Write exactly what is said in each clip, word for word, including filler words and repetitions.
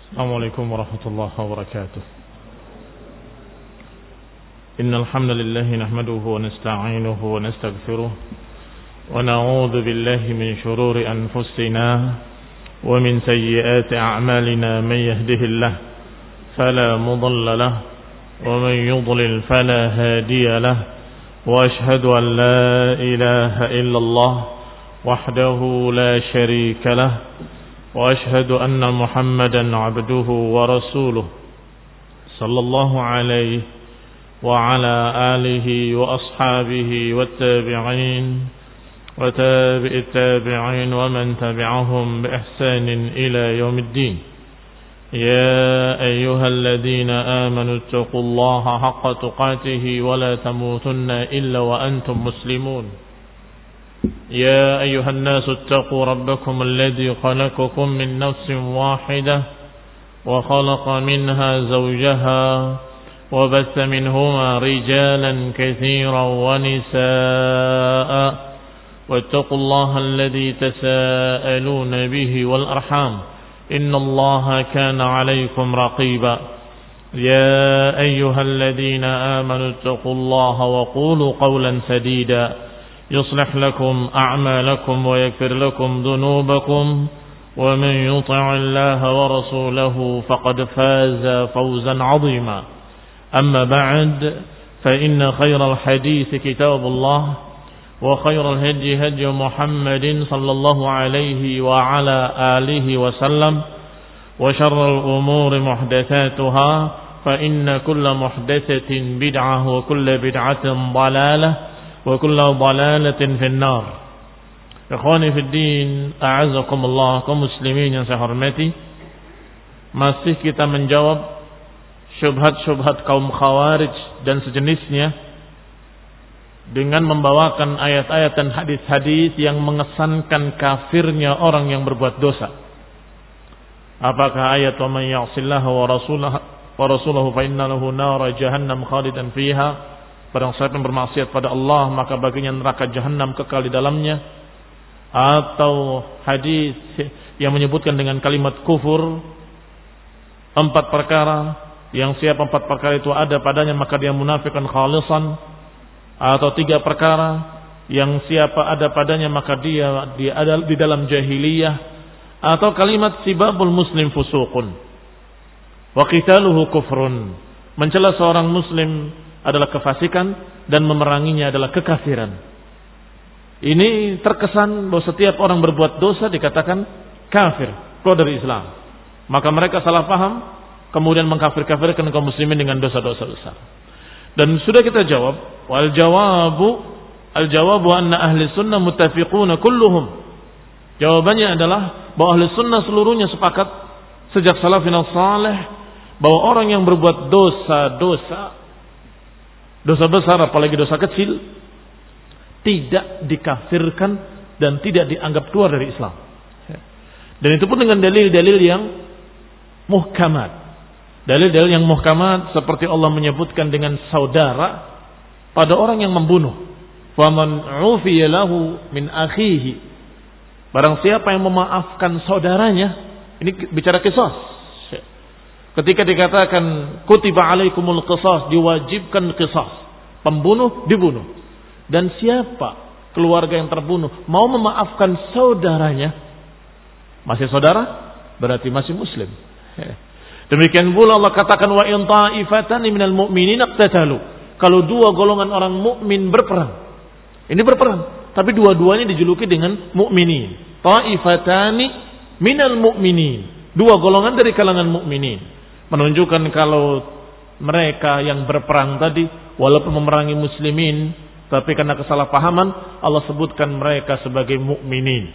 Assalamualaikum warahmatullahi wabarakatuh. Innal hamdalillah nahmaduhu wa nasta'inuhu wa nastaghfiruh wa na'udzu billahi min shururi anfusina wa min sayyiati a'malina man yahdihillahu fala mudilla lahu wa man yudlil fala hadiya lahu wa ashhadu an la ilaha illallah wahdahu la sharika lahu وأشهد أن محمدا عبده ورسوله صلى الله عليه وعلى آله وأصحابه والتابعين وتابع التابعين ومن تبعهم بإحسان إلى يوم الدين يا أيها الذين آمنوا اتقوا الله حق تقاته ولا تموتن إلا وأنتم مسلمون يا أيها الناس اتقوا ربكم الذي خلقكم من نفس واحدة وخلق منها زوجها وبث منهما رجالا كثيرا ونساء واتقوا الله الذي تساءلون به والأرحام إن الله كان عليكم رقيبا يا أيها الذين آمنوا اتقوا الله وقولوا قولا سديدا يصلح لكم أعمالكم ويغفر لكم ذنوبكم ومن يطع الله ورسوله فقد فاز فوزا عظيما أما بعد فإن خير الحديث كتاب الله وخير الهدي هدي محمد صلى الله عليه وعلى آله وسلم وشر الأمور محدثاتها فإن كل محدثة بدعة وكل بدعة ضلالة wa kullu dhalalatin finnar. Ikhwani fid din, a'azzakumullah, kaum muslimin yang saya hormati. Masih kita menjawab syubhat-syubhat kaum khawarij dan sejenisnya dengan membawakan ayat-ayat dan hadis-hadis yang mengesankan kafirnya orang yang berbuat dosa. Apakah ayat wa man ya'sillaha wa rasulahu wa rasulahu fa inna lahu nara jahannam khalidan fiha, barang siapa yang bermaksiat pada Allah maka baginya neraka jahanam kekal di dalamnya, atau hadis yang menyebutkan dengan kalimat kufur empat perkara yang siapa empat perkara itu ada padanya maka dia munafikan khalisan, atau tiga perkara yang siapa ada padanya maka dia dia ada di dalam jahiliyah, atau kalimat sibabul muslim fusuqun wa qitaluhu kufrun, mencela seorang muslim adalah kefasikan dan memeranginya adalah kekafiran. Ini terkesan bahwa setiap orang berbuat dosa dikatakan kafir, keluar dari Islam. Maka mereka salah paham, kemudian mengkafir-kafirkan kaum muslimin dengan dosa-dosa besar. Dan sudah kita jawab, wal jawabu al jawabu anna ahli sunnah muttafiquna kulluhum. Jawabannya adalah bahwa ahli sunnah seluruhnya sepakat sejak salafin salih bahwa orang yang berbuat dosa-dosa, dosa besar apalagi dosa kecil, tidak dikafirkan dan tidak dianggap keluar dari Islam. Dan itu pun dengan dalil-dalil yang muhkamat. Dalil-dalil yang muhkamat seperti Allah menyebutkan dengan saudara pada orang yang membunuh. Faman ufiya lahu min akhihi, barang siapa yang memaafkan saudaranya, ini bicara qisas. Ketika dikatakan kutiba alaikumul qisas, diwajibkan qisas, pembunuh dibunuh. Dan siapa keluarga yang terbunuh mau memaafkan saudaranya, masih saudara berarti masih muslim. Demikian pula Allah katakan wa in ta'ifatani minal mu'minina iqtatalu, kalau dua golongan orang mukmin berperang. Ini berperang, tapi dua-duanya dijuluki dengan mukminin. Ta'ifatani minal mu'minin, dua golongan dari kalangan mukminin. Menunjukkan kalau mereka yang berperang tadi walaupun memerangi muslimin, tapi karena kesalahpahaman Allah sebutkan mereka sebagai mukminin.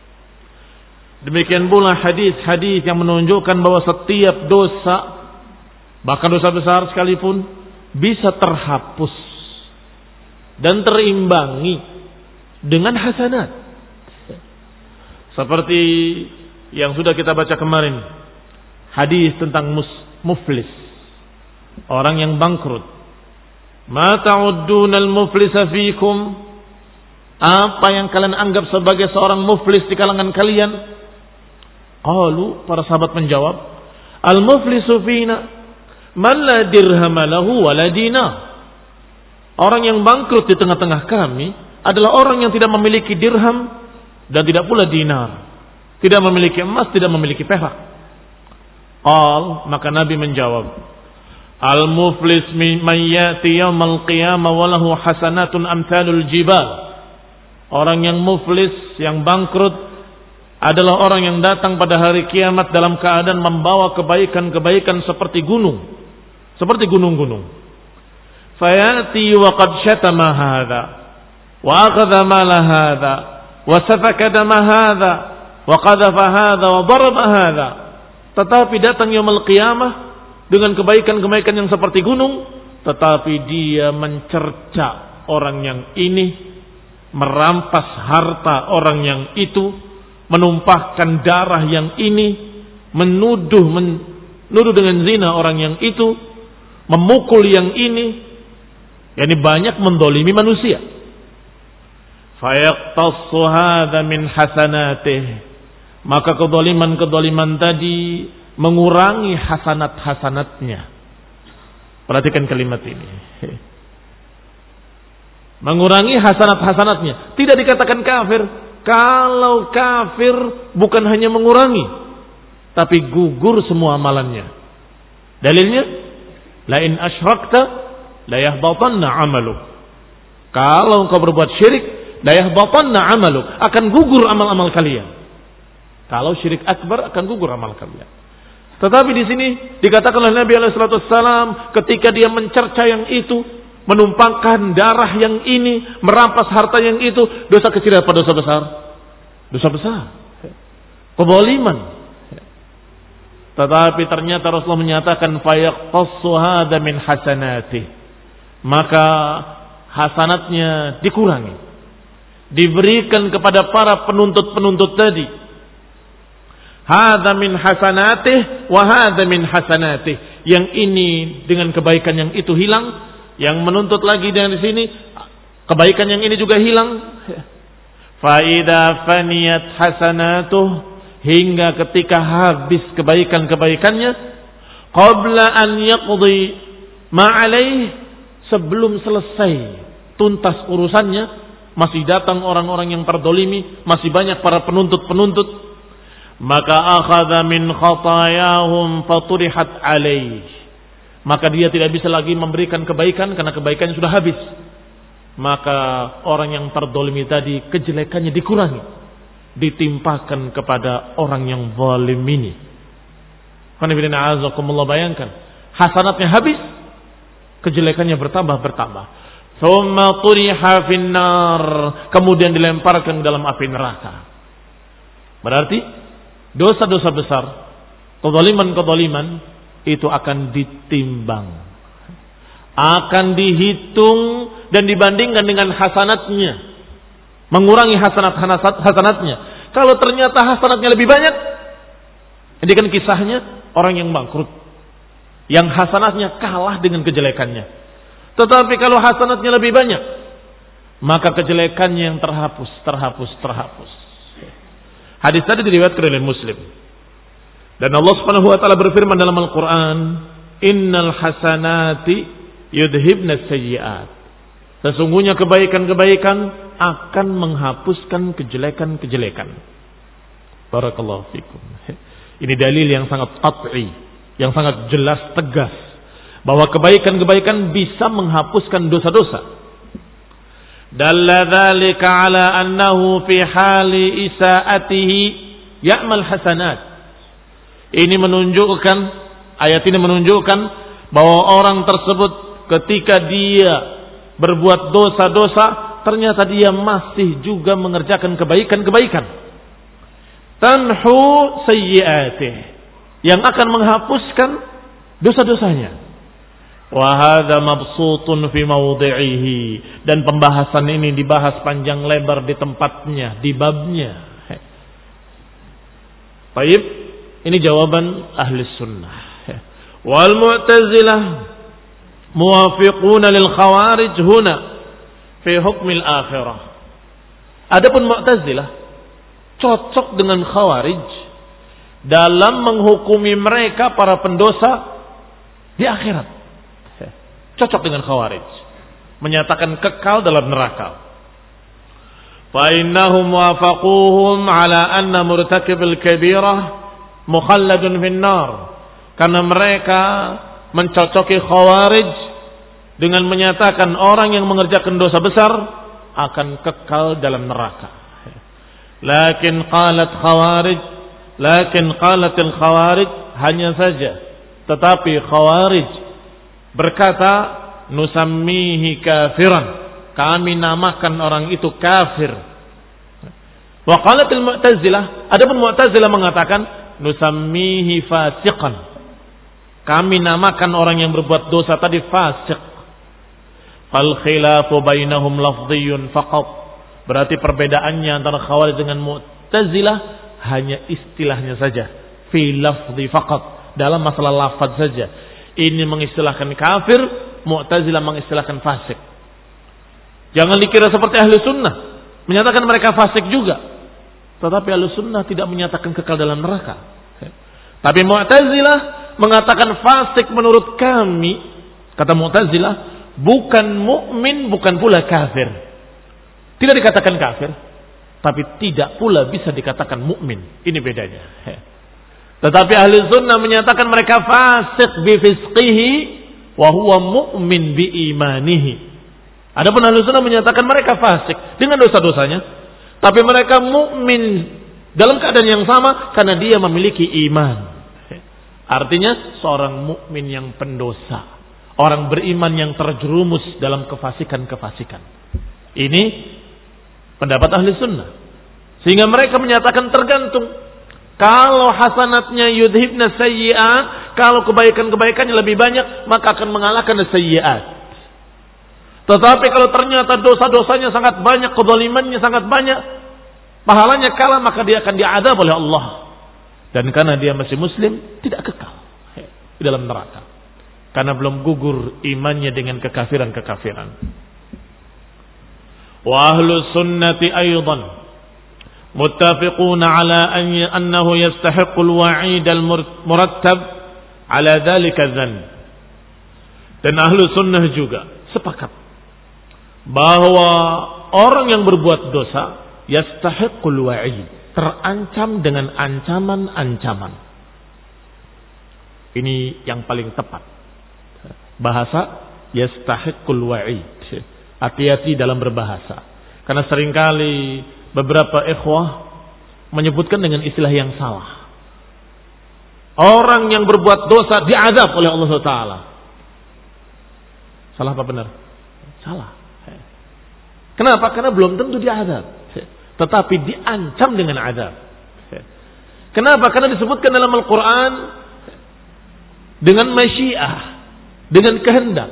Demikian pula hadis-hadis yang menunjukkan bahwa setiap dosa, bahkan dosa besar sekalipun, bisa terhapus dan terimbangi dengan hasanat. Seperti yang sudah kita baca kemarin, hadis tentang mus, muflis, orang yang bangkrut. Ma ta'uddunal muflisa fikum, apa yang kalian anggap sebagai seorang muflis di kalangan kalian? Qalu, para sahabat menjawab, Al-muflisu fina man la dirham lahu wa la dinar. Orang yang bangkrut di tengah-tengah kami adalah orang yang tidak memiliki dirham dan tidak pula dinar. Tidak memiliki emas, tidak memiliki perak. Qal, maka Nabi menjawab, al-muflis man ya'ti yaumal qiyamah wa lahu hasanatun amsalul jibal. Orang yang muflis, yang bangkrut adalah orang yang datang pada hari kiamat dalam keadaan membawa kebaikan-kebaikan seperti gunung, seperti gunung-gunung. Fayati wa qad syatama hadza wa akhadha mala hadza wa safaka dama hadza wa qadhafa hadza wa daraba hadza. Tetapi datang yaumul qiyamah dengan kebaikan-kebaikan yang seperti gunung, tetapi dia mencerca orang yang ini, merampas harta orang yang itu, menumpahkan darah yang ini, menuduh menuduh dengan zina orang yang itu, memukul yang ini, yakni banyak mendolimi manusia. Fayaqtassu hadza min hasanatih. Maka kedoliman-kedoliman tadi mengurangi hasanat-hasanatnya. Perhatikan kalimat ini. Mengurangi hasanat-hasanatnya. Tidak dikatakan kafir. Kalau kafir bukan hanya mengurangi, tapi gugur semua amalannya. Dalilnya, la in asyrakta la yahbatanna 'amaluk. Kalau engkau berbuat syirik, la yahbatanna 'amaluk, akan gugur amal-amal kalian. Kalau syirik akbar akan gugur amal kalian. Tetapi di sini dikatakan oleh Nabi alaihi salatu wassalam, ketika dia mencerca yang itu, menumpahkan darah yang ini, merampas harta yang itu, dosa kecil apa dosa besar? Dosa besar. Kezaliman. Tetapi ternyata Rasulullah menyatakan fayaqtassu hadza min hasanatih. Maka hasanatnya dikurangi. Diberikan kepada para penuntut-penuntut tadi. Hadza min hasanatih wa hadza min hasanatih. Yang ini dengan kebaikan yang itu hilang, yang menuntut lagi dari sini kebaikan yang ini juga hilang. Fa idza faniyat hasanatuh, hingga ketika habis kebaikan-kebaikannya, qabla an yaqdi ma alaih, sebelum selesai tuntas urusannya, masih datang orang-orang yang terdolimi, masih banyak para penuntut-penuntut, maka akhadha min khatayahum faturihat alaih, maka dia tidak bisa lagi memberikan kebaikan karena kebaikannya sudah habis. Maka orang yang terdolimi tadi kejelekannya dikurangi, ditimpakan kepada orang yang zalim ini. Bayangkan, hasanatnya habis, kejelekannya bertambah bertambah. Thumma turiha finnar, kemudian dilemparkan dalam api neraka. Berarti dosa-dosa besar, kezaliman-kezaliman itu akan ditimbang, akan dihitung dan dibandingkan dengan hasanatnya, mengurangi hasanat-hasanatnya. Kalau ternyata hasanatnya lebih banyak, ini kan kisahnya orang yang bangkrut, yang hasanatnya kalah dengan kejelekannya. Tetapi kalau hasanatnya lebih banyak, maka kejelekannya yang terhapus, terhapus, terhapus. Hadis tadi diriwayatkan oleh Muslim. Dan Allah Subhanahu wa taala berfirman dalam Al-Qur'an, "Innal hasanati yudhibna sayyi'at." Sesungguhnya kebaikan-kebaikan akan menghapuskan kejelekan-kejelekan. Barakallahu fikum. Ini dalil yang sangat qat'i, yang sangat jelas, tegas, bahwa kebaikan-kebaikan bisa menghapuskan dosa-dosa. Dalla dzalika ala annahu fi hali isaatihi ya'mal hasanat. Ini menunjukkan, ayat ini menunjukkan bahwa orang tersebut ketika dia berbuat dosa-dosa, ternyata dia masih juga mengerjakan kebaikan-kebaikan. Tanhu sayyi'atih, yang akan menghapuskan dosa-dosanya. Wa hadza mabsutun fi mawdi'ihi, dan pembahasan ini dibahas panjang lebar di tempatnya, di babnya. Baik, ini jawaban ahli sunnah. Wal mu'tazilah muwafiquna lil khawarij huna fi hukmil akhirah. Adapun mu'tazilah cocok dengan khawarij dalam menghukumi mereka para pendosa di akhirat. Cocok dengan Khawarij, menyatakan kekal dalam neraka. Fa innahum wafaquhum ala anna murtakibil kabirah mukhalladun finnar. Karena mereka mencocoki Khawarij dengan menyatakan orang yang mengerjakan dosa besar akan kekal dalam neraka. Lakin qalat Khawarij, lakin qalatil Khawarij, hanya saja tetapi Khawarij berkata, nusammihi kafiran, kami namakan orang itu kafir. Wa qalatil Mu'tazilah, adapun Mu'tazilah mengatakan nusammihi fasiqan, kami namakan orang yang berbuat dosa tadi fasik. Fal khilafu bainahum lafdhiyun faqat, berarti perbedaannya antara Khawarij dengan Mu'tazilah hanya istilahnya saja, fi lafdhi faqat, dalam masalah lafaz saja. Ini mengistilahkan kafir, Mu'tazilah mengistilahkan fasik. Jangan dikira seperti ahli sunnah menyatakan mereka fasik juga, tetapi ahli sunnah tidak menyatakan kekal dalam neraka. Tapi Mu'tazilah mengatakan fasik menurut kami, kata Mu'tazilah, bukan mukmin, bukan pula kafir. Tidak dikatakan kafir, tapi tidak pula bisa dikatakan mukmin. Ini bedanya. Tetapi ahli sunnah menyatakan mereka fasik bi fisqihi wa huwa mu'min bi imanihi. Adapun ahli sunnah menyatakan mereka fasik dengan dosa-dosanya, tapi mereka mukmin dalam keadaan yang sama karena dia memiliki iman. Artinya seorang mukmin yang pendosa, orang beriman yang terjerumus dalam kefasikan-kefasikan. Ini pendapat ahli sunnah. Sehingga mereka menyatakan tergantung. Kalau hasanatnya yudhibna sayyi'at, kalau kebaikan-kebaikannya lebih banyak, maka akan mengalahkan sayyi'at. Tetapi kalau ternyata dosa-dosanya sangat banyak, kezalimannya sangat banyak, pahalanya kalah, maka dia akan diadab oleh Allah. Dan karena dia masih muslim, tidak kekal di dalam neraka. Karena belum gugur imannya dengan kekafiran-kekafiran. Wa ahlu sunnati aydan muttafiquna ala annahu yastahiqqul wa'id al-murattab ala dhalika dhanb. Dan ahlu sunnah juga sepakat bahwa orang yang berbuat dosa yastahiqqul wa'id, terancam dengan ancaman-ancaman. Ini yang paling tepat. Bahasa yastahiqqul wa'id. Hati-hati dalam berbahasa. Karena seringkali beberapa ikhwah menyebutkan dengan istilah yang salah. Orang yang berbuat dosa diazab oleh Allah subhanahu wa taala. Salah apa benar? Salah. Kenapa? Karena belum tentu diazab, tetapi diancam dengan azab. Kenapa? Karena disebutkan dalam Al-Quran dengan masyiah, dengan kehendak,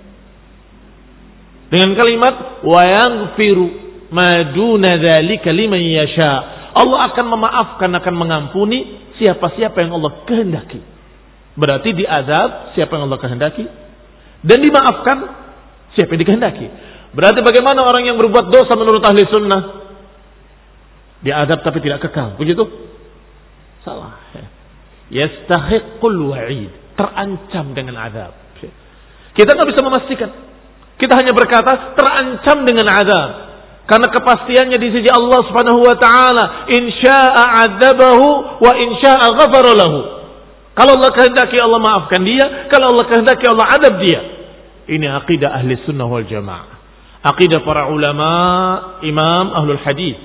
dengan kalimat wa yaghfiru ma duna dzalika liman yasha. Allah akan memaafkan, akan mengampuni siapa-siapa yang Allah kehendaki. Berarti diazab siapa yang Allah kehendaki dan dimaafkan siapa yang dikehendaki. Berarti bagaimana orang yang berbuat dosa menurut ahli sunnah? Diazab tapi tidak kekal, begitu? Salah. Yastahiqqul wa'id, terancam dengan azab. Kita nggak bisa memastikan. Kita hanya berkata terancam dengan azab. Karena kepastiannya di sisi Allah Subhanahu wa taala, insya'a 'adzabahu wa insya'a ghafara lahu. Kalau Allah kehendaki Allah maafkan dia, kalau Allah kehendaki Allah adab dia. Ini akidah ahli sunnah wal jamaah. Akidah para ulama, imam ahlul hadis.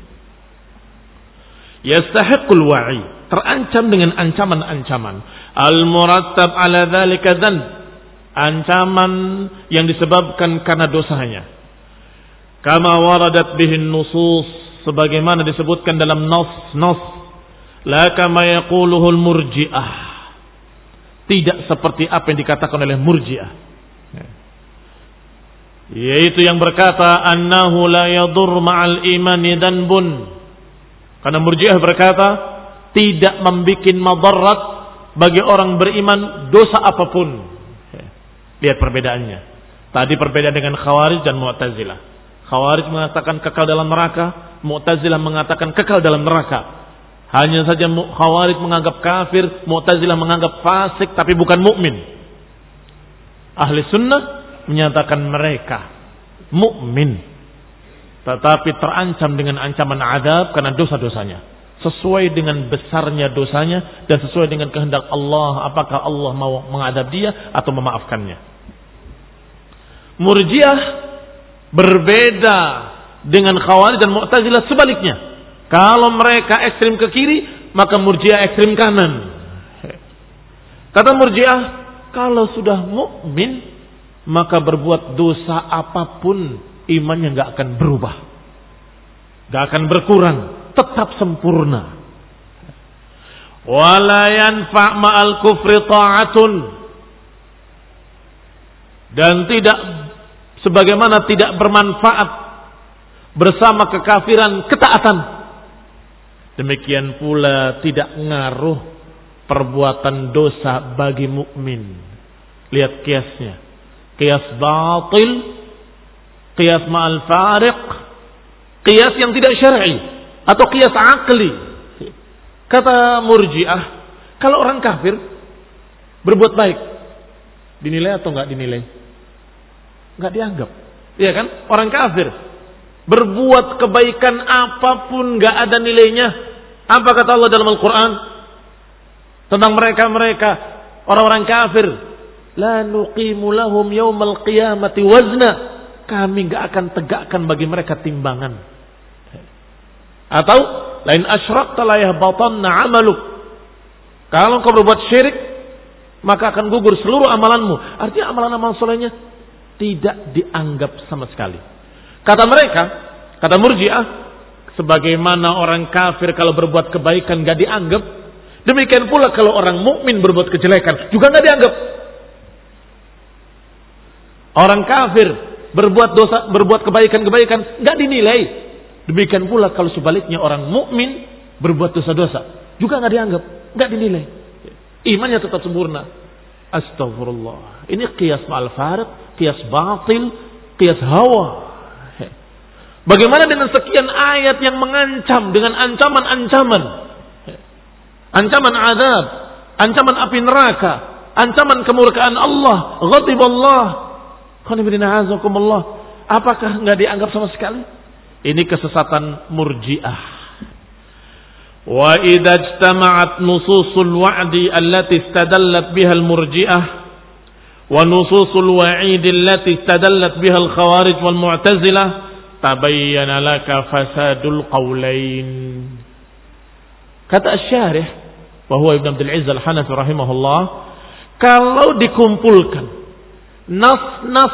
Yastahiqqul wa'i, terancam dengan ancaman-ancaman. Al-murattab ala dzalika dzanb, ancaman yang disebabkan karena dosanya. Kama waradat bihin nusus, sebagaimana disebutkan dalam nas-nas. La kama yaquluhul murji'ah, tidak seperti apa yang dikatakan oleh murji'ah, yaitu yang berkata annahu la yadur ma'al imani dhanbun. Karena murji'ah berkata tidak membuat madarat bagi orang beriman dosa apapun. Lihat perbedaannya. Tadi perbedaan dengan Khawarij dan Mu'tazilah. Khawarij mengatakan kekal dalam neraka, Mu'tazilah mengatakan kekal dalam neraka. Hanya saja Khawarij menganggap kafir, Mu'tazilah menganggap fasik tapi bukan mukmin. Ahli sunnah menyatakan mereka mukmin, tetapi terancam dengan ancaman azab karena dosa-dosanya. Sesuai dengan besarnya dosanya dan sesuai dengan kehendak Allah, apakah Allah mau mengadab dia atau memaafkannya. Murji'ah berbeda dengan Khawarij dan Mu'tazilah sebaliknya. Kalau mereka ekstrim ke kiri, maka Murji'ah ekstrim kanan. Kata Murji'ah, kalau sudah mukmin, maka berbuat dosa apapun imannya nggak akan berubah, nggak akan berkurang, tetap sempurna. Wala yanfa' ma'al kufri ta'atun, dan tidak sebagaimana tidak bermanfaat bersama kekafiran ketaatan. Demikian pula tidak ngaruh perbuatan dosa bagi mukmin. Lihat kiasnya. Kias batil, kias ma'al fariq, kias yang tidak syar'i atau kias akli. Kata Murji'ah, kalau orang kafir berbuat baik, dinilai atau enggak dinilai? Enggak dianggap. Iya kan? Orang kafir berbuat kebaikan apapun enggak ada nilainya. Apa kata Allah dalam Al-Quran tentang mereka-mereka orang-orang kafir? La nuqimu lahum yawmal qiyamati wazna. Kami enggak akan tegakkan bagi mereka timbangan. Atau lain asyrakta la yahbatanna 'amaluk. Kalau kau berbuat syirik, maka akan gugur seluruh amalanmu. Artinya amalan-amalan solehnya tidak dianggap sama sekali. Kata mereka, kata Murji'ah, sebagaimana orang kafir kalau berbuat kebaikan enggak dianggap, demikian pula kalau orang mukmin berbuat kejelekan juga enggak dianggap. Orang kafir berbuat dosa, berbuat kebaikan-kebaikan enggak dinilai. Demikian pula kalau sebaliknya orang mukmin berbuat dosa-dosa juga enggak dianggap, enggak dinilai. Imannya tetap sempurna. Astagfirullah. Ini qiyas ma'al fariq, qiyas batil, qiyas hawa. Bagaimana dengan sekian ayat yang mengancam dengan ancaman-ancaman? Ancaman azab, ancaman api neraka, ancaman kemurkaan Allah, ghadiballah. Apakah enggak dianggap sama sekali? Ini kesesatan Murji'ah. Wa idza ijtama'at nususul wa'di allati istadallat biha al-murji'ah wa nususul wa'id allati istadallat biha al-khawarij wal mu'tazilah tabayyana laka fasadul qawlain. Kata Asy-Syarih wa huwa Ibnu Abdul Izz Al-Hanafi rahimahullah, kalau dikumpulkan nas-nas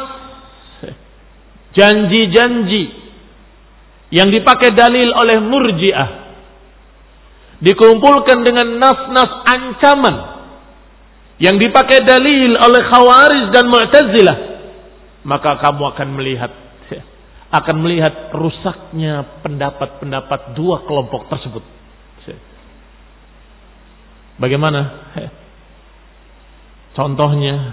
janji-janji yang dipakai dalil oleh Murji'ah dikumpulkan dengan nas-nas ancaman yang dipakai dalil oleh Khawarij dan Mu'tazilah, maka kamu akan melihat akan melihat rusaknya pendapat-pendapat dua kelompok tersebut. Bagaimana? Contohnya,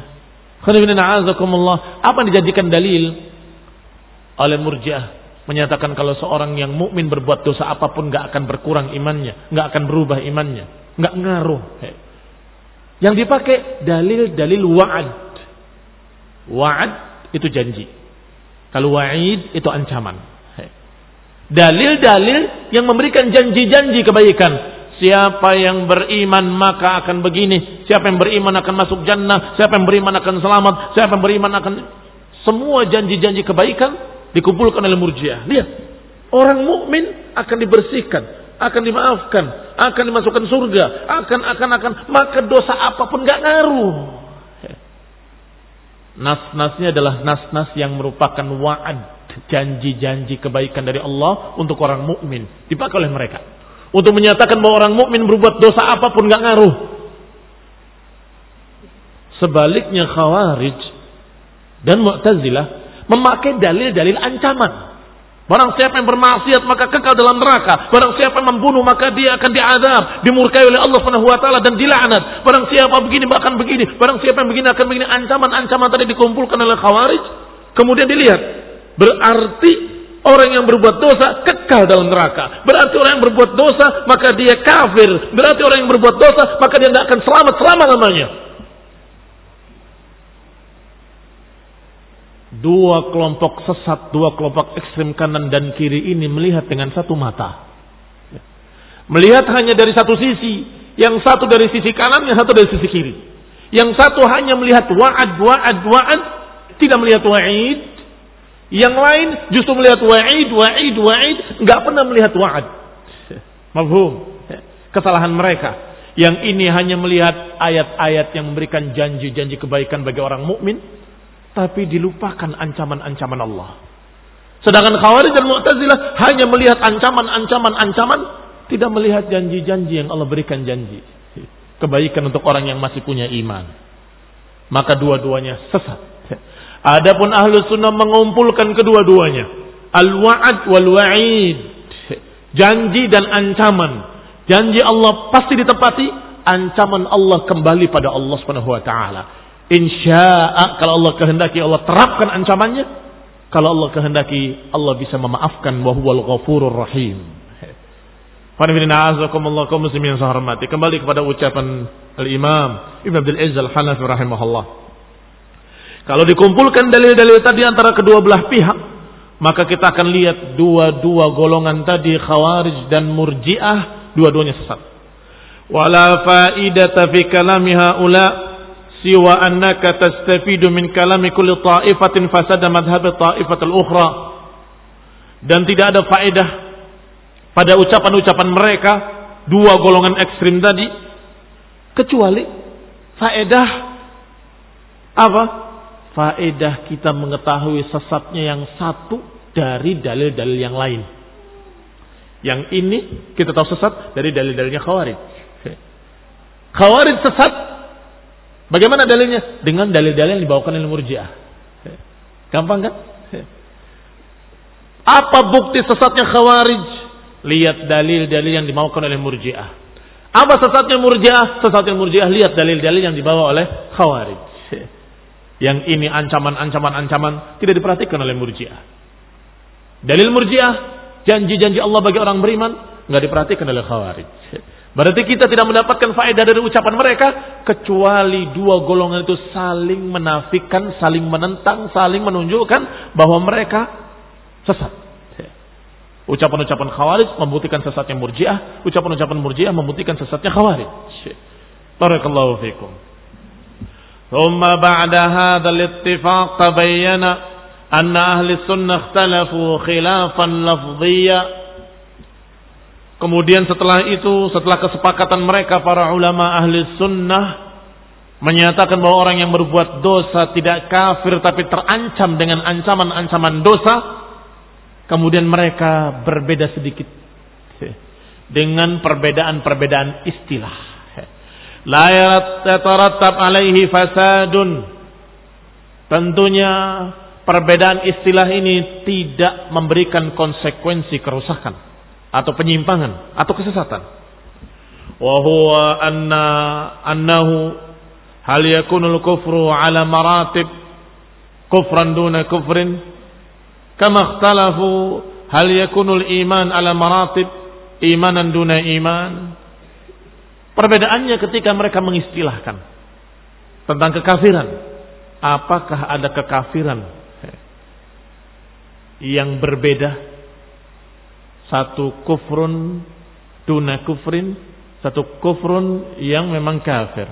apa yang dijadikan dalil oleh Murji'ah, menyatakan kalau seorang yang mukmin berbuat dosa apapun enggak akan berkurang imannya, enggak akan berubah imannya, enggak ngaruh. Yang dipakai dalil-dalil wa'ad. Wa'ad itu janji. Kalau wa'id itu ancaman. Dalil-dalil yang memberikan janji-janji kebaikan. Siapa yang beriman maka akan begini. Siapa yang beriman akan masuk jannah. Siapa yang beriman akan selamat. Siapa yang beriman akan... Semua janji-janji kebaikan dikumpulkan oleh Murji'ah. Lihat. Orang mukmin akan dibersihkan. Akan dimaafkan. Akan dimasukkan surga. Akan, akan, akan. Maka dosa apapun gak ngaruh. Nas-nasnya adalah nas-nas yang merupakan wa'ad. Janji-janji kebaikan dari Allah untuk orang mukmin. Dipakai oleh mereka. Untuk menyatakan bahwa orang mukmin berbuat dosa apapun gak ngaruh. Sebaliknya Khawarij dan Mu'tazilah memakai dalil-dalil ancaman. Barang siapa yang bermaksiat maka kekal dalam neraka. Barang siapa yang membunuh maka dia akan diazab, dimurkai oleh Allah Subhanahu wa taala dan dilaknat. Barang siapa begini bahkan begini, barang siapa yang begini akan begini. Ancaman-ancaman tadi dikumpulkan oleh Khawarij. Kemudian dilihat, berarti orang yang berbuat dosa kekal kekal dalam neraka. Berarti orang yang berbuat dosa, maka dia kafir. Berarti orang yang berbuat dosa, maka dia tidak akan selamat selama-lamanya. Dua kelompok sesat, dua kelompok ekstrem kanan dan kiri ini melihat dengan satu mata. Melihat hanya dari satu sisi. Yang satu dari sisi kanan, yang satu dari sisi kiri. Yang satu hanya melihat wa'ad, wa'ad, wa'ad. Tidak melihat wa'id. Yang lain justru melihat wa'id, wa'id, wa'id, enggak pernah melihat wa'ad. Mafhum? Kesalahan mereka. Yang ini hanya melihat ayat-ayat yang memberikan janji-janji kebaikan bagi orang mukmin, tapi dilupakan ancaman-ancaman Allah. Sedangkan Khawarij dan Mu'tazilah hanya melihat ancaman-ancaman, ancaman, tidak melihat janji-janji yang Allah berikan janji kebaikan untuk orang yang masih punya iman. Maka dua-duanya sesat. Adapun ahlu sunnah mengumpulkan kedua-duanya. Al-wa'ad wal-wa'id. Janji dan ancaman. Janji Allah pasti ditepati. Ancaman Allah kembali pada Allah subhanahu wa ta'ala. Insya'a, kalau Allah kehendaki Allah terapkan ancamannya. Kalau Allah kehendaki Allah bisa memaafkan. Wa huwal ghafurur rahim. Kembali kepada ucapan Al-Imam Ibn Abdul Izz Al-Hanafi rahimahullah. Kalau dikumpulkan dalil-dalil tadi antara kedua belah pihak, maka kita akan lihat dua-dua golongan tadi, Khawarij dan Murji'ah, dua-duanya sesat. Wala faidata fi kalami haula siwa annaka tastafidu min kalami kulli ta'ifatin fasada madhhab ta'ifatul ukhra. Dan tidak ada faedah pada ucapan-ucapan mereka, dua golongan ekstrim tadi, kecuali faedah apa? Faedah kita mengetahui sesatnya yang satu dari dalil-dalil yang lain. Yang ini kita tahu sesat dari dalil-dalilnya Khawarij. Khawarij sesat, bagaimana dalilnya? Dengan dalil-dalil yang dibawakan oleh Murji'ah. Gampang kan? Apa bukti sesatnya Khawarij? Lihat dalil-dalil yang dibawakan oleh Murji'ah. Apa sesatnya Murji'ah? Sesatnya Murji'ah, lihat dalil-dalil yang dibawa oleh Khawarij. Yang ini ancaman-ancaman-ancaman tidak diperhatikan oleh Murji'ah. Dalil Murji'ah, janji-janji Allah bagi orang beriman, nggak diperhatikan oleh Khawarij. Berarti kita tidak mendapatkan faedah dari ucapan mereka, kecuali dua golongan itu saling menafikan, saling menentang, saling menunjukkan bahwa mereka sesat. Ucapan-ucapan Khawarij membuktikan sesatnya Murji'ah, ucapan-ucapan Murji'ah membuktikan sesatnya Khawarij. Barakallahu fikum. ثم بعد هذا الاتفاق تبين أن أهل السنة اختلفوا خلافا لفظيا. Kemudian setelah itu, setelah kesepakatan mereka para ulama ahli sunnah menyatakan bahwa orang yang berbuat dosa tidak kafir tapi terancam dengan ancaman-ancaman dosa, kemudian mereka berbeda sedikit dengan perbedaan-perbedaan istilah. La yatarattab alaihi fasadun. Tentunya perbedaan istilah ini tidak memberikan konsekuensi kerusakan atau penyimpangan atau kesesatan. Wa huwa anna annahu hal yakunul kufru ala maratib kufran duna kufrin kama ikhtalafu hal yakunul iman ala maratib imanan duna iman. Perbedaannya ketika mereka mengistilahkan tentang kekafiran. Apakah ada kekafiran yang berbeda? Satu kufrun duna kufrin, satu kufrun yang memang kafir.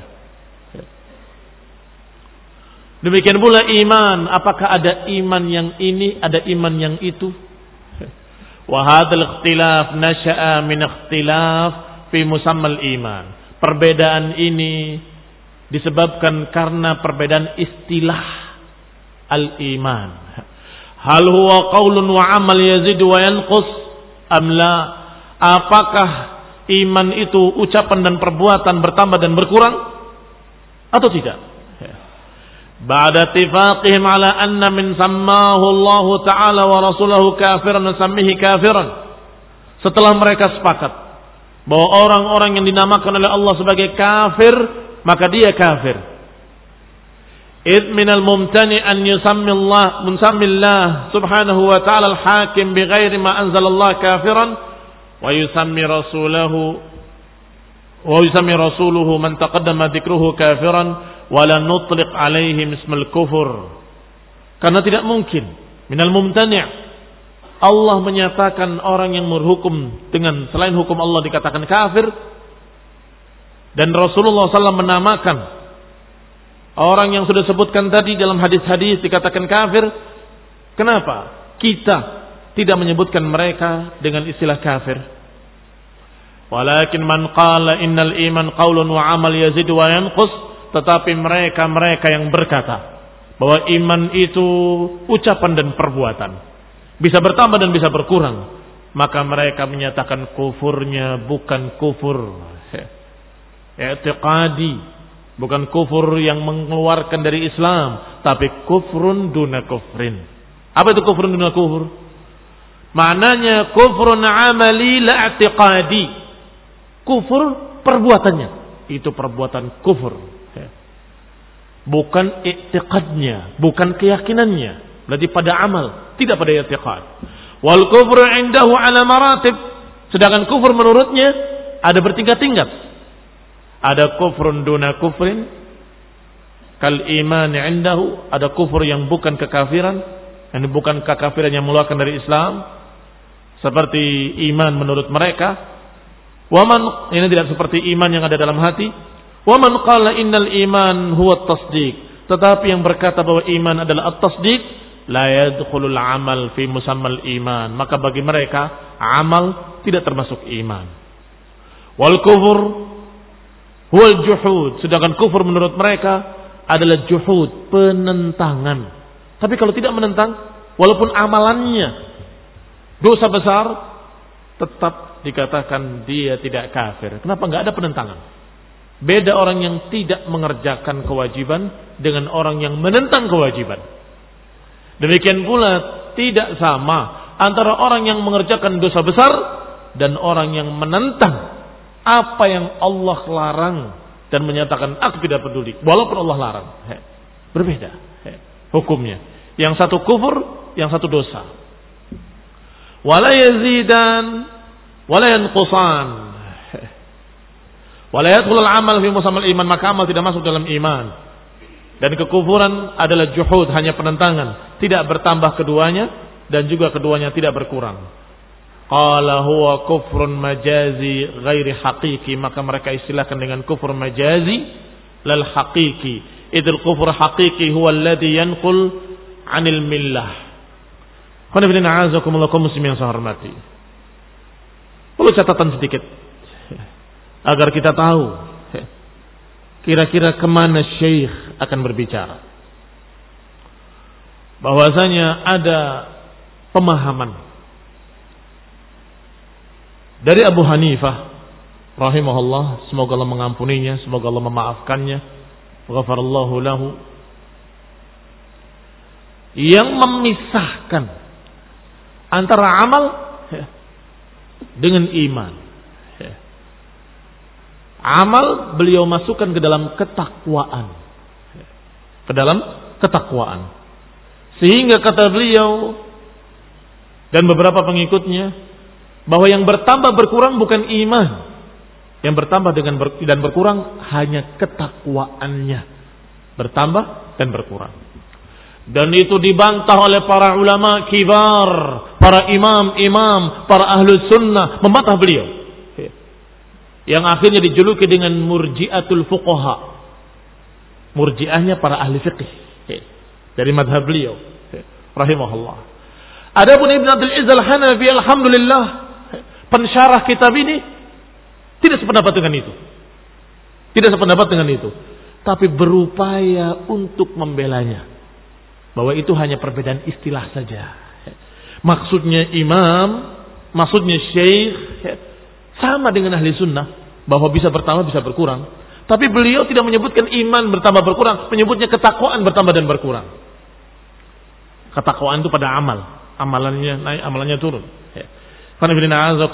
Demikian pula iman. Apakah ada iman yang ini, ada iman yang itu? Wa hadzal ikhtilaf nasha'a min ikhtilaf fi musammal iman. Perbedaan ini disebabkan karena perbedaan istilah al-iman. Hal huwa qaulun wa amal yazid wa yanqus am la? Apakah iman itu ucapan dan perbuatan bertambah dan berkurang atau tidak? Ba'da ittifaqihim ala anna min sammahu Allah Ta'ala wa rasuluhu kafiran wa sammihi kafiran. Setelah mereka sepakat bahwa orang-orang yang dinamakan oleh Allah sebagai kafir, maka dia kafir. Id minal mumtani an yusammi Allah munsammi Allah subhanahu wa ta'ala al-hakim bighairi ma anzalallah kafiran wa yusammi rasulahu wa yusammi rasuluhu man taqaddama dzikruhu kafiran wa la nutliq alaihim ismal kufur. Karena tidak mungkin minal mumtani' Allah menyatakan orang yang berhukum dengan selain hukum Allah dikatakan kafir, dan Rasulullah sallallahu alaihi wasallam menamakan orang yang sudah sebutkan tadi dalam hadis-hadis dikatakan kafir. Kenapa kita tidak menyebutkan mereka dengan istilah kafir? Walakin man qala innal iman qaulun wa amal yazid wa yanqus. Tetapi mereka-mereka yang berkata bahwa iman itu ucapan dan perbuatan, bisa bertambah dan bisa berkurang, maka mereka menyatakan kufurnya bukan kufur i'tiqadi, bukan kufur yang mengeluarkan dari Islam, tapi kufrun duna kufrin. Apa itu kufrun duna kufur? Maknanya kufrun amali la i'tiqadi. Kufur perbuatannya, itu perbuatan kufur. Bukan i'tiqadnya, bukan keyakinannya. Berarti pada amal, tidak pada i'tiqad. Wal kufru indahu ala maratib. Sedangkan kufur menurutnya ada bertingkat-tingkat. Ada kufrun duna kufrin, kal iman indahu, ada kufur yang bukan kekafiran, yang bukan kekafiran yang mengeluarkan dari Islam, seperti iman menurut mereka. Waman, ini tidak seperti iman yang ada dalam hati. Waman qala innal iman huwa at-tasdiq, tetapi yang berkata bahwa iman adalah at-tasdiq, la yadkhulul amal fi musammal iman, maka bagi mereka amal tidak termasuk iman. Wal kufur huwal juhud, sedangkan kufur menurut mereka adalah juhud, penentangan. Tapi kalau tidak menentang, walaupun amalannya dosa besar, tetap dikatakan dia tidak kafir. Kenapa? Enggak ada penentangan. Beda orang yang tidak mengerjakan kewajiban dengan orang yang menentang kewajiban. Demikian pula tidak sama antara orang yang mengerjakan dosa besar dan orang yang menentang apa yang Allah larang dan menyatakan aku tidak peduli walaupun Allah larang. He, berbeda he, hukumnya. Yang satu kufur, yang satu dosa. Wala yazidan wala yanqusan. Wala yadkhulul amal fi musammal iman, maka amal tidak masuk dalam iman. Dan kekufuran adalah juhud, hanya penentangan, tidak bertambah keduanya dan juga keduanya tidak berkurang. Qala huwa kufrun majazi ghairi haqiqi, maka mereka istilahkan dengan kufur majazi lal haqiqi. Idul kufur haqiqi huwa alladhi yanqul 'anil millah. Qul inna a'azakumullah kaum muslimin yang saya hormati. Perlu catatan sedikit agar kita tahu kira-kira kemana syekh akan berbicara. Bahwasanya ada pemahaman dari Abu Hanifah rahimahullah, semoga Allah mengampuninya, semoga Allah memaafkannya, ghafarallahu lahu, yang memisahkan antara amal dengan iman. Amal beliau masukkan ke dalam ketakwaan, ke dalam ketakwaan, sehingga kata beliau dan beberapa pengikutnya bahwa yang bertambah berkurang bukan iman, yang bertambah dengan ber, dan berkurang hanya ketakwaannya, bertambah dan berkurang. Dan itu dibantah oleh para ulama kibar, para imam-imam, para ahlus sunnah membantah beliau, yang akhirnya dijuluki dengan murji'atul fuqaha, murji'ahnya para ahli fiqih dari madhab beliau rahimahullah. Adapun Ibn Abdul Izz al-Hanafi alhamdulillah, pensyarah kitab ini tidak sependapat dengan itu. Tidak sependapat dengan itu. Tapi berupaya untuk membelanya. Bahwa itu hanya perbedaan istilah saja. Maksudnya imam, maksudnya syekh, sama dengan ahli sunnah. Bahwa bisa bertambah, bisa berkurang. Tapi beliau tidak menyebutkan iman bertambah berkurang. Menyebutnya ketakwaan bertambah dan berkurang. Ketakwaan itu pada amal. Amalannya naik, amalannya turun.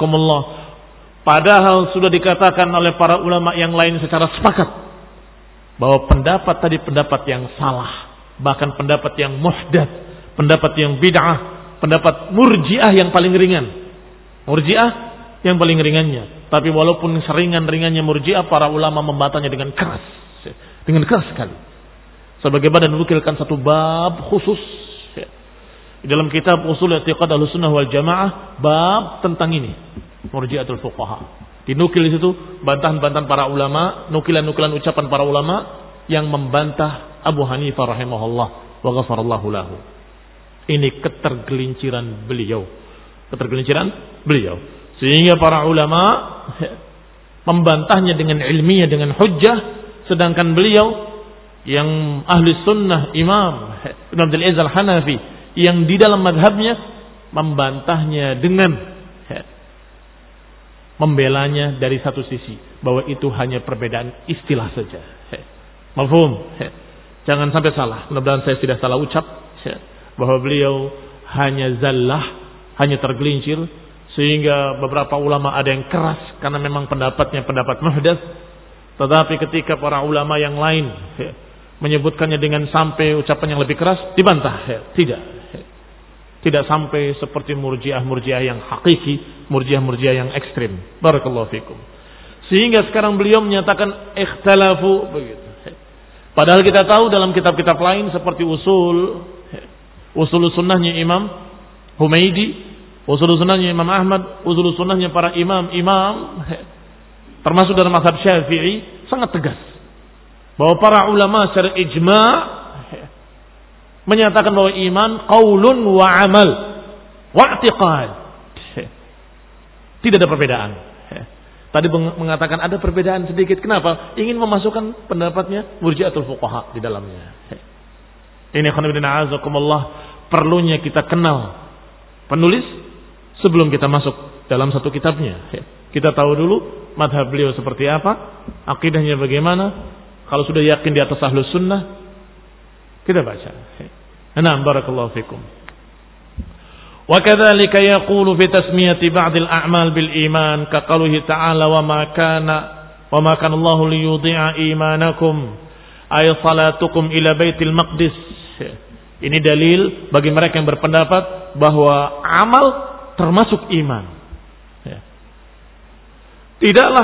Padahal sudah dikatakan oleh para ulama yang lain secara sepakat bahwa pendapat tadi pendapat yang salah, bahkan pendapat yang muhdats, pendapat yang bid'ah, pendapat murji'ah yang paling ringan. Murji'ah yang paling ringannya. Tapi walaupun seringan-ringannya murji'ah, para ulama membantahnya dengan keras. Dengan keras sekali. Sebagaimana dinukilkan satu bab khusus di dalam kitab Ushul I'tiqad Ahlussunnah wal Jamaah, bab tentang ini, Murji'atul Fuqaha. Dinukil di situ bantahan-bantahan para ulama, nukilan-nukilan ucapan para ulama yang membantah Abu Hanifah rahimahullah wa ghafarallahu lahu. Ini ketergelinciran beliau. Ketergelinciran beliau. Sehingga para ulama membantahnya dengan ilmiah, dengan hujjah, sedangkan beliau yang ahli sunnah, Imam Ibn Abdul Aziz Al-Hanafi, yang di dalam madhabnya membantahnya dengan membelanya dari satu sisi, bahwa itu hanya perbedaan istilah saja. Mafhum? Jangan sampai salah. Mudah-mudahan saya tidak salah ucap bahwa beliau hanya zallah, hanya tergelincir, sehingga beberapa ulama ada yang keras karena memang pendapatnya pendapat muhdats. Tetapi ketika para ulama yang lain menyebutkannya dengan sampai ucapan yang lebih keras, dibantah. Tidak. Tidak sampai seperti murjiah-murjiah yang hakiki, murjiah-murjiah yang ekstrim. Barakallahu fikum. Sehingga sekarang beliau menyatakan ikhtalafu begitu. Padahal kita tahu dalam kitab-kitab lain seperti usul, usul sunnahnya Imam Humaidi, usul sunnahnya Imam Ahmad, usul sunnahnya para imam-imam, termasuk dalam mazhab Syafi'i, sangat tegas bahwa para ulama secara ijma' menyatakan bahwa iman qaulun wa amal wa i'tiqad. Tidak ada perbedaan. Tadi mengatakan ada perbedaan sedikit. Kenapa? Ingin memasukkan pendapatnya Murji'atul Fuqaha di dalamnya. Ini khonibina azakumullah, perlunya kita kenal penulis sebelum kita masuk dalam satu kitabnya. Kita tahu dulu madhab beliau seperti apa, akidahnya bagaimana. Kalau sudah yakin di atas ahlus sunnah, kita baca. Naam, barakallahu fikum. Wa kadzalika yaqulu fi tasmiyati ba'dil a'mal bil iman ka qawlihi ta'ala wa ma kana wa ma kana Allahu liyudhi'a imanakum ay salatukum ila baitil maqdis. Ini dalil bagi mereka yang berpendapat bahwa amal termasuk iman. Tidaklah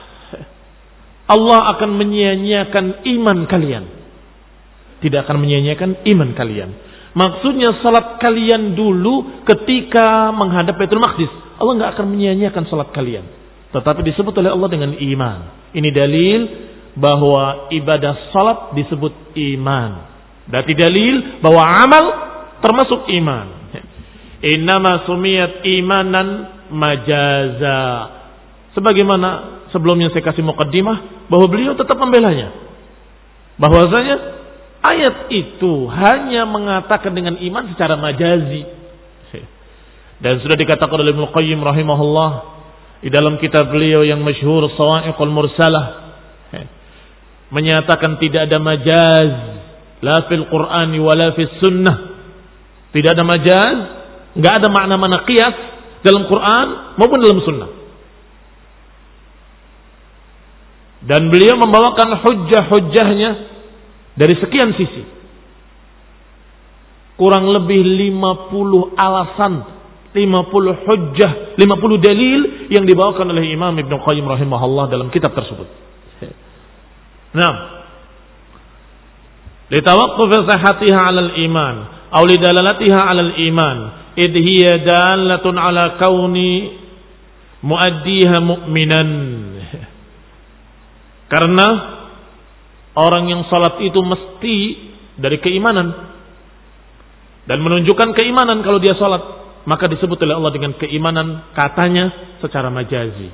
Allah akan menyia-nyiakan iman kalian. Tidak akan menyia-nyiakan iman kalian. Maksudnya salat kalian dulu ketika menghadap Baitul Maqdis. Allah enggak akan menyia-nyiakan salat kalian. Tetapi disebut oleh Allah dengan iman. Ini dalil bahwa ibadah salat disebut iman. Berarti dalil bahwa amal termasuk iman. Innama sumiyat imanan majaza. Sebagaimana sebelumnya saya kasih muqaddimah bahwa beliau tetap membelanya. Bahwasanya ayat itu hanya mengatakan dengan iman secara majazi. Dan sudah dikatakan oleh Ibnu Qayyim rahimahullah di dalam kitab beliau yang masyhur Shawa'iqul Mursalah, menyatakan tidak ada majaz la fil Qur'ani wala fis sunnah. Tidak ada majaz, enggak ada makna-makna qiyas dalam Quran maupun dalam sunnah. Dan beliau membawakan hujjah-hujjahnya dari sekian sisi. Kurang lebih lima puluh alasan, lima puluh hujjah, lima puluh dalil yang dibawakan oleh Imam Ibnu Qayyim rahimahullah dalam kitab tersebut. Nah, litawaqquf sihhatiha 'ala al-iman aw lidalalatiha 'ala al-iman id hiya dalatun 'ala kauni muaddiha mu'minan. Karena orang yang salat itu mesti dari keimanan dan menunjukkan keimanan kalau dia salat, maka disebut oleh Allah dengan keimanan katanya secara majazi.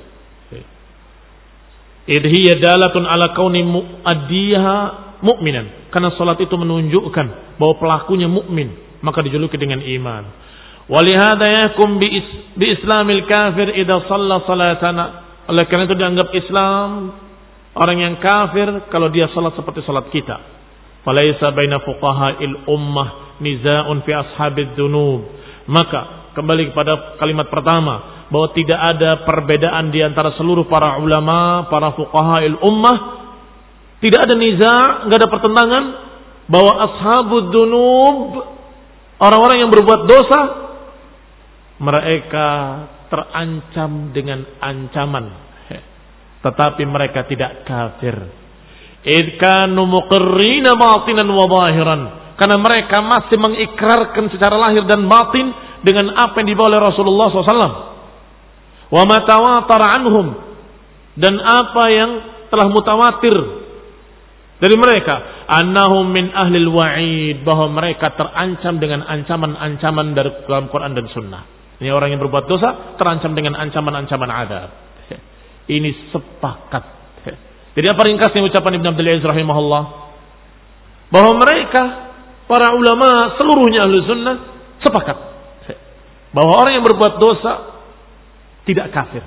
Idhiya dalatun ala kauni muaddiha mu'minan. Karena salat itu menunjukkan bahwa pelakunya mukmin, maka dijuluki dengan iman. Walihada yakum bi islamil kafir idza shalla salatana. Oleh karena itu dianggap Islam orang yang kafir kalau dia salat seperti salat kita. Falaisa baina fuqaha'il ummah niza'un fi ashabid dzunub. Maka kembali kepada kalimat pertama bahwa tidak ada perbedaan di antara seluruh para ulama, para fuqaha'il ummah Tidak ada niza', enggak ada pertentangan bahwa ashabud dunub, orang-orang yang berbuat dosa, mereka terancam dengan ancaman, tetapi mereka tidak kafir. Id kanu muqirrina batinan wa zahiran, karena mereka masih mengikrarkan secara lahir dan batin dengan apa yang dibawa oleh Rasulullah shallallahu alaihi wasallam. Wa ma tawatara anhum, dan apa yang telah mutawatir dari mereka, annahum min ahlil wa'id, bahwa mereka terancam dengan ancaman-ancaman dari dalam Quran dan Sunnah. Ini orang yang berbuat dosa terancam dengan ancaman-ancaman adab. Ini sepakat. Jadi apa ringkasnya ucapan Ibn Abdul Aziz rahimahullah? Bahwa mereka, para ulama seluruhnya ahli sunnah sepakat bahwa orang yang berbuat dosa tidak kafir.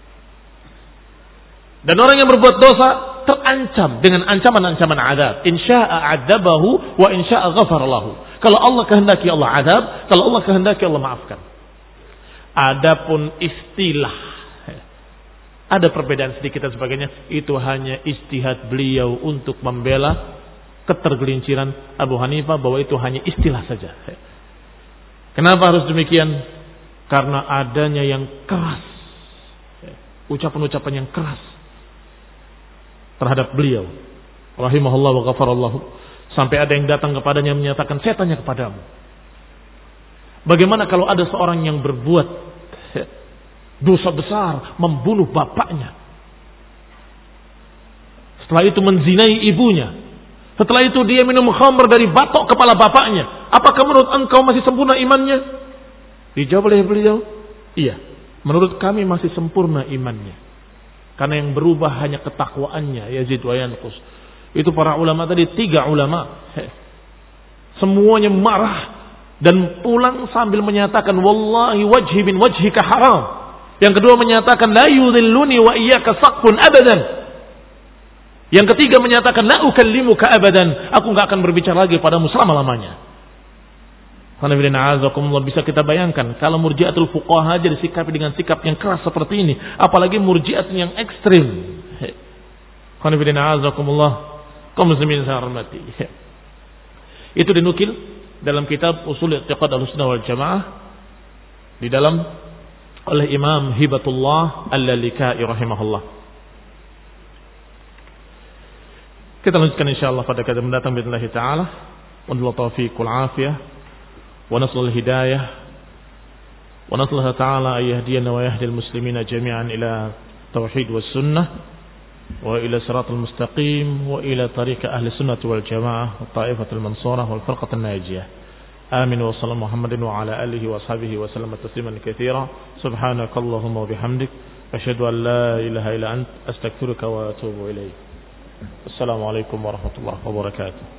Dan orang yang berbuat dosa terancam dengan ancaman-ancaman adab. Insya'a adabahu wa insya'a ghafar lahu. Kalau Allah kehendaki Allah adab, kalau Allah kehendaki Allah maafkan. Adapun istilah, ada perbedaan sedikit dan sebagainya, itu hanya ijtihad beliau untuk membela ketergelinciran Abu Hanifah bahwa itu hanya istilah saja. Kenapa harus demikian? Karena adanya yang keras, ucapan-ucapan yang keras terhadap beliau rahimahullah wa ghafarallahu, sampai ada yang datang kepadanya menyatakan, saya tanya kepadamu, bagaimana kalau ada seorang yang berbuat dosa besar, membunuh bapaknya, setelah itu menzinai ibunya, setelah itu dia minum khamr dari batok kepala bapaknya, apakah menurut engkau masih sempurna imannya? Dijawab oleh beliau, iya, menurut kami masih sempurna imannya, karena yang berubah hanya ketakwaannya, yazid wa yanqus. Itu para ulama tadi, tiga ulama, semuanya marah dan pulang sambil menyatakan, wallahi wajhi bin wajhika haram. Yang kedua menyatakan, la yudhilluni wa iyyaka saqfun abadan. Yang ketiga menyatakan, la ukallimuka abadan, aku enggak akan berbicara lagi padamu selama-lamanya. Bisa kita bayangkan kalau murji'atul fuqaha aja disikapi dengan sikap yang keras seperti ini, apalagi murji'at yang ekstrim. Kaum muslimin saya hormati. Itu dinukil dalam kitab Ushul I'tiqad Ahlussunnah wal Jamaah di dalam oleh Imam Hibatullah Al-Lalikai rahimahullah. Kita lanjutkan insyaallah pada kali mendatang billahi taala. Wabillahi taufiq wal afiyah wa naslul hidayah wa naslaha ta'ala ay yahdiyana wa yahdil muslimina jami'an ila tauhid was sunnah wa ila siratal mustaqim wa ila tariq ahli sunnah wal jamaah wa ta'ifatul mansurah wal firqatul najiyah. Amin wa sallallahu Muhammadin wa ala alihi wa ashabihi wa sallam tasliman katsira. Subhanakallahumma wa bihamdik asyhadu an la ilaha illa ant astaghfiruka wa atubu ilaik. Assalamualaikum warahmatullahi wabarakatuh.